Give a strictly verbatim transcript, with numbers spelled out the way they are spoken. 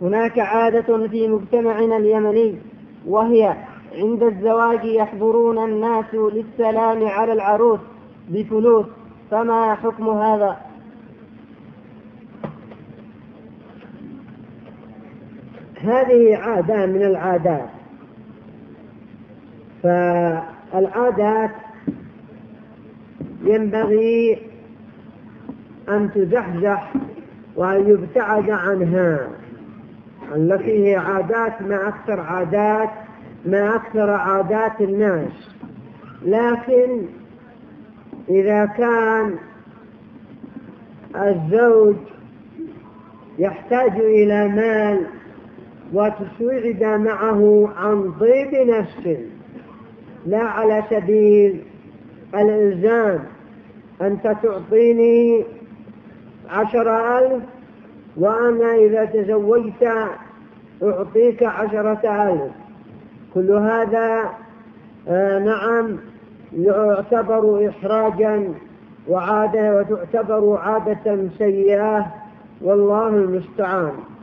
هناك عادة في مجتمعنا اليمني، وهي عند الزواج يحضرون الناس للسلام على العروس بفلوس، فما حكم هذا؟ هذه عادة من العادات. فالعادات ينبغي أن تزحزح وأن يبتعد عنها. التي هي عادات ما أكثر عادات ما أكثر عادات الناس. لكن إذا كان الزوج يحتاج إلى مال وتسوعد معه عن طيب نفس، لا على سبيل الإلزام، أنت تعطيني عشر ألف وأنا إذا تزوجت أعطيك عشرة ألف، كل هذا آه نعم يعتبر إحراجا وعادة، وتعتبر عادة سيئة، والله المستعان.